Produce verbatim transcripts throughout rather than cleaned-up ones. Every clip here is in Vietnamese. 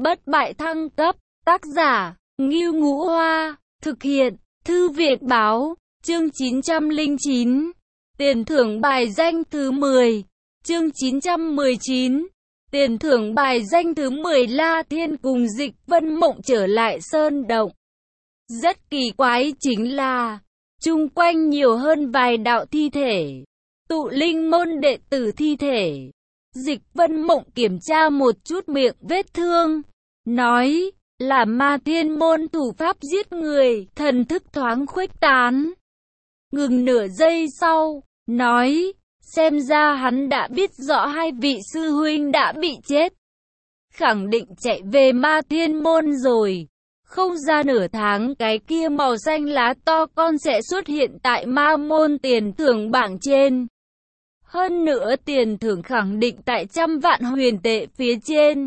bất bại thăng cấp, tác giả, Ngưu Ngũ Hoa, thực hiện, Thư viện Báo, chương chín trăm lẻ chín, tiền thưởng bài danh thứ mười, chương chín trăm mười chín, tiền thưởng bài danh thứ mười. La Thiên cùng Dịch Vân Mộng trở lại sơn động. Rất kỳ quái chính là, chung quanh nhiều hơn vài đạo thi thể, tụ linh môn đệ tử thi thể. Dịch Vân Mộng kiểm tra một chút miệng vết thương, nói là Ma Thiên môn thủ pháp giết người, thần thức thoáng khuếch tán. Ngừng nửa giây sau, nói, xem ra hắn đã biết rõ hai vị sư huynh đã bị chết. Khẳng định chạy về Ma Thiên môn rồi. Không ra nửa tháng cái kia màu xanh lá to con sẽ xuất hiện tại ma môn tiền thưởng bảng trên. Hơn nữa tiền thưởng khẳng định tại trăm vạn huyền tệ phía trên.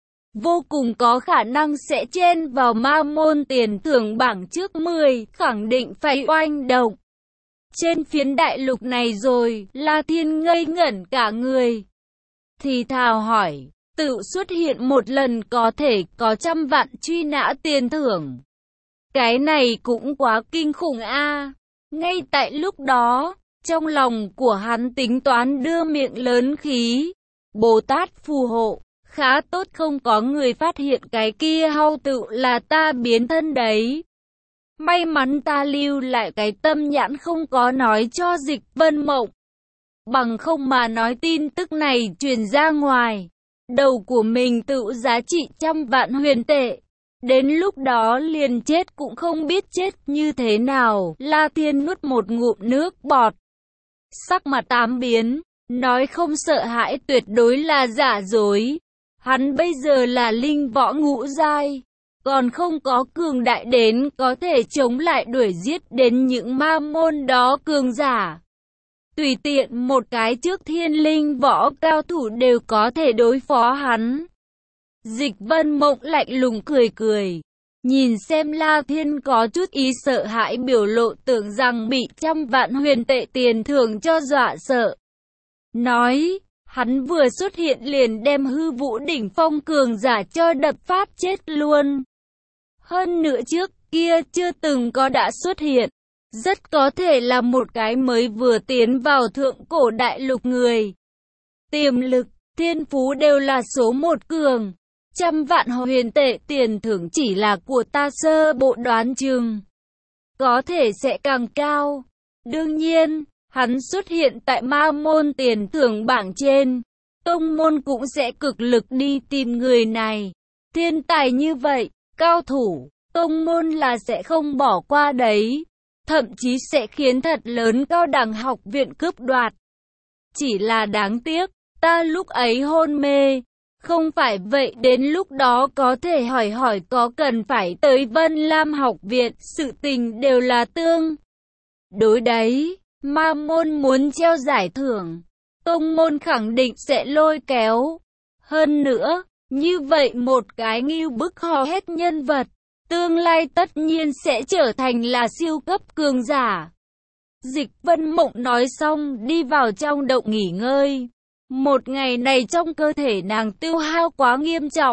Vô cùng có khả năng sẽ chen vào ma môn tiền thưởng bảng trước mười, khẳng định phải oanh động. Trên phiến đại lục này rồi, La Thiên ngây ngẩn cả người. Thì thào hỏi, tự xuất hiện một lần có thể có trăm vạn truy nã tiền thưởng. Cái này cũng quá kinh khủng a. Ngay tại lúc đó, trong lòng của hắn tính toán đưa miệng lớn khí. Bồ Tát phù hộ, khá tốt không có người phát hiện cái kia hau tự là ta biến thân đấy. May mắn ta lưu lại cái tâm nhãn không có nói cho Dịch Vân Mộng. Bằng không mà nói tin tức này truyền ra ngoài, đầu của mình tự giá trị trăm vạn huyền tệ. Đến lúc đó liền chết cũng không biết chết như thế nào. La Thiên nuốt một ngụm nước bọt, sắc mặt tám biến, nói không sợ hãi tuyệt đối là giả dối. Hắn bây giờ là linh võ ngũ giai, còn không có cường đại đến có thể chống lại đuổi giết đến những ma môn đó cường giả. Tùy tiện một cái trước thiên linh võ cao thủ đều có thể đối phó hắn. Dịch Vân Mộng lạnh lùng cười cười, nhìn xem La Thiên có chút ý sợ hãi biểu lộ, tưởng rằng bị trăm vạn huyền tệ tiền thưởng cho dọa sợ. Nói, hắn vừa xuất hiện liền đem hư vũ đỉnh phong cường giả cho đập phát chết luôn. Hơn nữa trước kia chưa từng có đã xuất hiện. Rất có thể là một cái mới vừa tiến vào thượng cổ đại lục người. Tiềm lực, thiên phú đều là số một cường. Trăm vạn huyền tệ tiền thưởng chỉ là của ta sơ bộ đoán chừng, có thể sẽ càng cao. Đương nhiên, hắn xuất hiện tại ma môn tiền thưởng bảng trên, tông môn cũng sẽ cực lực đi tìm người này. Thiên tài như vậy, cao thủ, tông môn là sẽ không bỏ qua đấy. Thậm chí sẽ khiến thật lớn cao đẳng học viện cướp đoạt. Chỉ là đáng tiếc, ta lúc ấy hôn mê. Không phải vậy đến lúc đó có thể hỏi hỏi có cần phải tới Vân Lam học viện, sự tình đều là tương đối đấy. Ma môn muốn treo giải thưởng, tông môn khẳng định sẽ lôi kéo. Hơn nữa, như vậy một cái ngưu bức hò hét nhân vật, tương lai tất nhiên sẽ trở thành là siêu cấp cường giả. Dịch Vân Mộng nói xong đi vào trong động nghỉ ngơi. Một ngày này trong cơ thể nàng tiêu hao quá nghiêm trọng.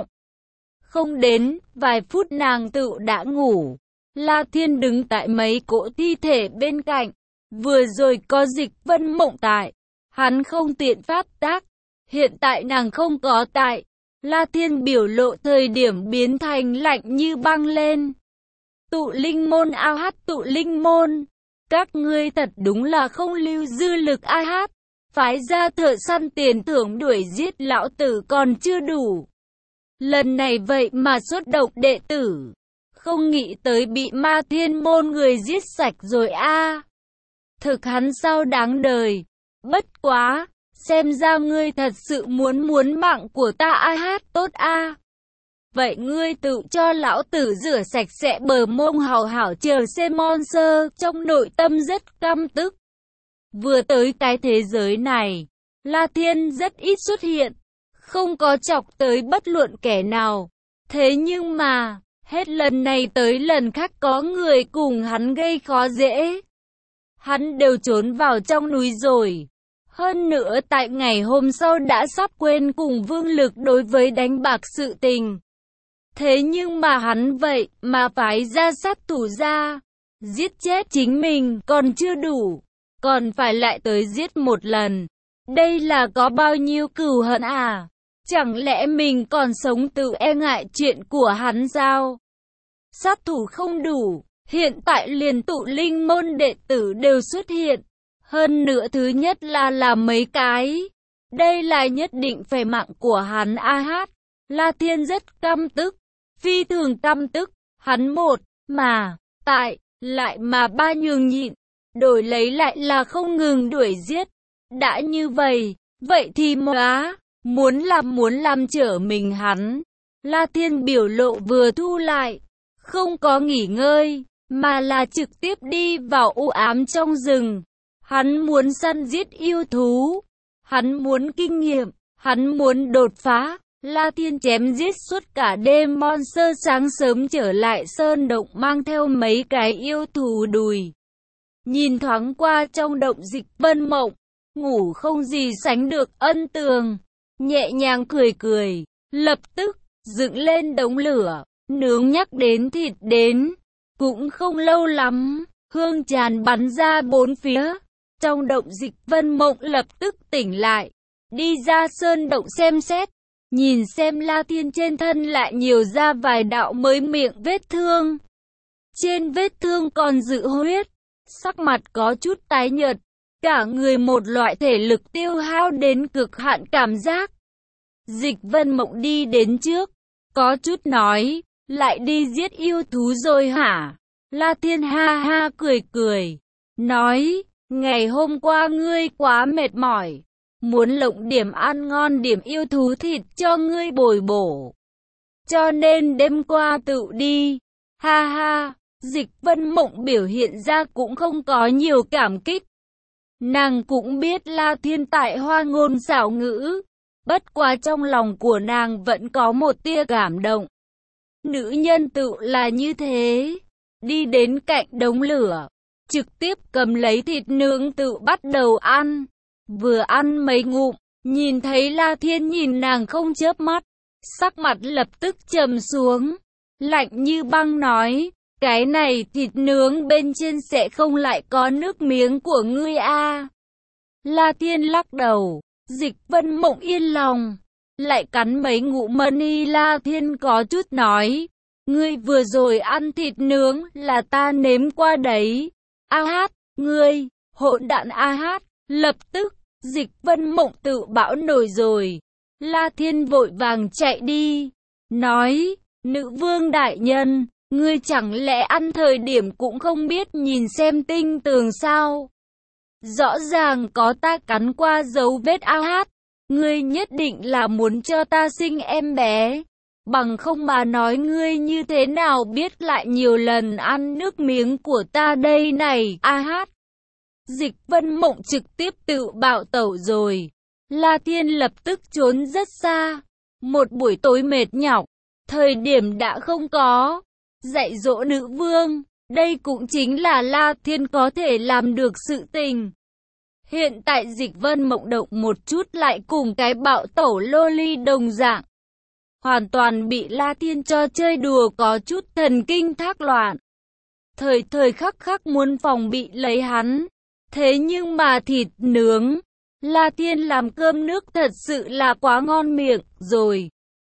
Không đến vài phút nàng tự đã ngủ. La Thiên đứng tại mấy cỗ thi thể bên cạnh. Vừa rồi có Dịch Vân Mộng tại, hắn không tiện pháp tác. Hiện tại nàng không có tại, La Thiên biểu lộ thời điểm biến thành lạnh như băng lên. Tụ linh môn a hát, tụ linh môn, các ngươi thật đúng là không lưu dư lực a hát. Phái ra thợ săn tiền thưởng đuổi giết lão tử còn chưa đủ. Lần này vậy mà xuất động đệ tử. Không nghĩ tới bị Ma Thiên môn người giết sạch rồi a. Thực hắn sao đáng đời. Bất quá, xem ra ngươi thật sự muốn muốn mạng của ta a hát, tốt a. Vậy ngươi tự cho lão tử rửa sạch sẽ bờ mông hào hảo chờ xem monster, trong nội tâm rất căm tức. Vừa tới cái thế giới này, La Thiên rất ít xuất hiện, không có chọc tới bất luận kẻ nào. Thế nhưng mà, hết lần này tới lần khác có người cùng hắn gây khó dễ. Hắn đều trốn vào trong núi rồi. Hơn nữa tại ngày hôm sau đã sắp quên cùng Vương Lực đối với đánh bạc sự tình. Thế nhưng mà hắn vậy mà phái ra sát thủ ra, giết chết chính mình còn chưa đủ, còn phải lại tới giết một lần. Đây là có bao nhiêu cừu hận à? Chẳng lẽ mình còn sống tự e ngại chuyện của hắn sao? Sát thủ không đủ, hiện tại liền tụ linh môn đệ tử đều xuất hiện. Hơn nữa thứ nhất là là mấy cái. Đây là nhất định phải mạng của hắn a hát. La Thiên rất căm tức, phi thường căm tức. Hắn một, mà, tại, lại mà ba nhường nhịn. Đổi lấy lại là không ngừng đuổi giết. Đã như vậy, vậy thì móa, muốn làm muốn làm trở mình hắn. La Thiên biểu lộ vừa thu lại, không có nghỉ ngơi, mà là trực tiếp đi vào u ám trong rừng. Hắn muốn săn giết yêu thú, hắn muốn kinh nghiệm, hắn muốn đột phá. La Thiên chém giết suốt cả đêm, monster sáng sớm trở lại sơn động mang theo mấy cái yêu thú đùi. Nhìn thoáng qua trong động Dịch Vân Mộng, ngủ không gì sánh được ân tường, nhẹ nhàng cười cười, lập tức dựng lên đống lửa, nướng nhắc đến thịt đến. Cũng không lâu lắm, hương tràn bắn ra bốn phía. Trong động Dịch Vân Mộng lập tức tỉnh lại, đi ra sơn động xem xét, nhìn xem La Thiên trên thân lại nhiều ra vài đạo mới miệng vết thương. Trên vết thương còn giữ huyết, sắc mặt có chút tái nhợt, cả người một loại thể lực tiêu hao đến cực hạn cảm giác. Dịch Vân Mộng đi đến trước, có chút nói, lại đi giết yêu thú rồi hả? La Thiên ha ha cười cười, nói, ngày hôm qua ngươi quá mệt mỏi, muốn lộng điểm ăn ngon điểm yêu thú thịt cho ngươi bồi bổ. Cho nên đêm qua tự đi, ha ha. Dịch Vân Mộng biểu hiện ra cũng không có nhiều cảm kích. Nàng cũng biết La Thiên tại hoa ngôn xảo ngữ, bất quá trong lòng của nàng vẫn có một tia cảm động. Nữ nhân tự là như thế, đi đến cạnh đống lửa, trực tiếp cầm lấy thịt nướng tự bắt đầu ăn. Vừa ăn mấy ngụm, nhìn thấy La Thiên nhìn nàng không chớp mắt, sắc mặt lập tức trầm xuống, lạnh như băng nói, cái này thịt nướng bên trên sẽ không lại có nước miếng của ngươi a? La Thiên lắc đầu, Dịch Vân Mộng yên lòng, lại cắn mấy ngụm mani. La Thiên có chút nói, ngươi vừa rồi ăn thịt nướng là ta nếm qua đấy. A hát, ngươi, hỗn đản a hát, lập tức, Dịch Vân Mộng tự bão nổi rồi. La Thiên vội vàng chạy đi, nói, nữ vương đại nhân, ngươi chẳng lẽ ăn thời điểm cũng không biết nhìn xem tinh tường sao? Rõ ràng có ta cắn qua dấu vết a hát, ngươi nhất định là muốn cho ta sinh em bé. Bằng không mà nói ngươi như thế nào biết lại nhiều lần ăn nước miếng của ta đây này a hát. Dịch Vân Mộng trực tiếp tự bạo tẩu rồi. La Thiên lập tức trốn rất xa. Một buổi tối mệt nhọc, thời điểm đã không có. Dạy dỗ nữ vương, đây cũng chính là La Thiên có thể làm được sự tình. Hiện tại Dịch Vân Mộng động một chút lại cùng cái bạo tẩu loli đồng dạng. Hoàn toàn bị La Thiên cho chơi đùa có chút thần kinh thác loạn. Thời thời khắc khắc muốn phòng bị lấy hắn. Thế nhưng mà thịt nướng, La Thiên làm cơm nước thật sự là quá ngon miệng rồi.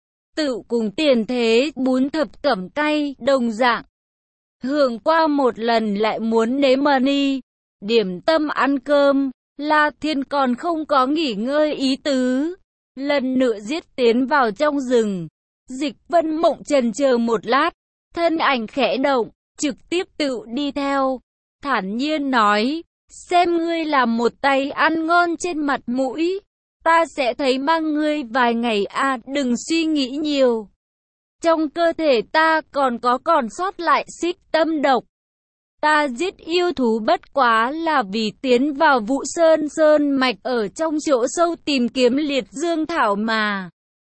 Tự cùng tiền thế bún thập cẩm cay đồng dạng. Hưởng qua một lần lại muốn nếm mani, điểm tâm ăn cơm, La Thiên còn không có nghỉ ngơi ý tứ. Lần nữa giết tiến vào trong rừng. Dịch Vân Mộng chần chờ một lát, thân ảnh khẽ động, trực tiếp tự đi theo. Thản nhiên nói, xem ngươi làm một tay ăn ngon trên mặt mũi, ta sẽ thấy mang ngươi vài ngày à, đừng suy nghĩ nhiều. Trong cơ thể ta còn có còn sót lại xích tâm độc. Ta giết yêu thú bất quá là vì tiến vào Vũ Sơn Sơn mạch ở trong chỗ sâu tìm kiếm liệt dương thảo mà.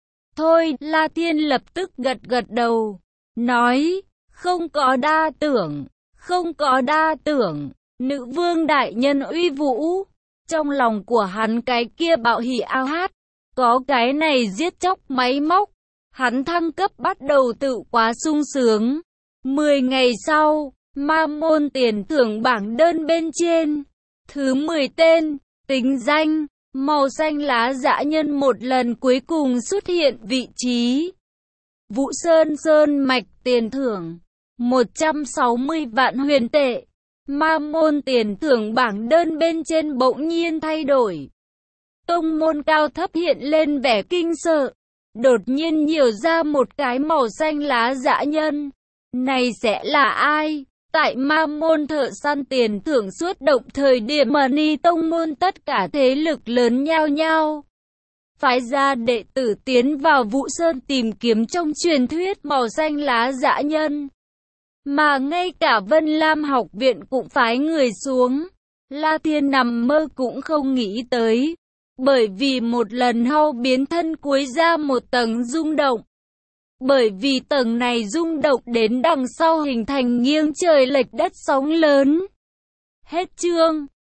Thôi, La Thiên lập tức gật gật đầu, nói, không có đa tưởng, không có đa tưởng, nữ vương đại nhân uy vũ. Trong lòng của hắn cái kia bạo hỉ ao hát, có cái này giết chóc máy móc, Hắn thăng cấp bắt đầu tự quá sung sướng. Mười ngày sau, Ma Môn tiền thưởng bảng đơn bên trên. Thứ mười tên, tính danh, màu xanh lá dã nhân một lần cuối cùng xuất hiện vị trí. Vũ Sơn Sơn mạch tiền thưởng một trăm sáu mươi vạn huyền tệ. Ma Môn tiền thưởng bảng đơn bên trên bỗng nhiên thay đổi. Tông môn cao thấp hiện lên vẻ kinh sợ. Đột nhiên nhiều ra một cái màu xanh lá dã nhân. Này sẽ là ai? Tại Ma Môn thợ săn tiền thưởng suốt động thời điểm mà Ni tông môn tất cả thế lực lớn nhao nhao phái ra đệ tử tiến vào Vũ Sơn tìm kiếm trong truyền thuyết màu xanh lá dã nhân. Mà ngay cả Vân Lam học viện cũng phái người xuống. La Thiên nằm mơ cũng không nghĩ tới. Bởi vì một lần hau biến thân cuối ra một tầng rung động. Bởi vì tầng này rung động đến đằng sau hình thành nghiêng trời lệch đất sóng lớn. Hết chương.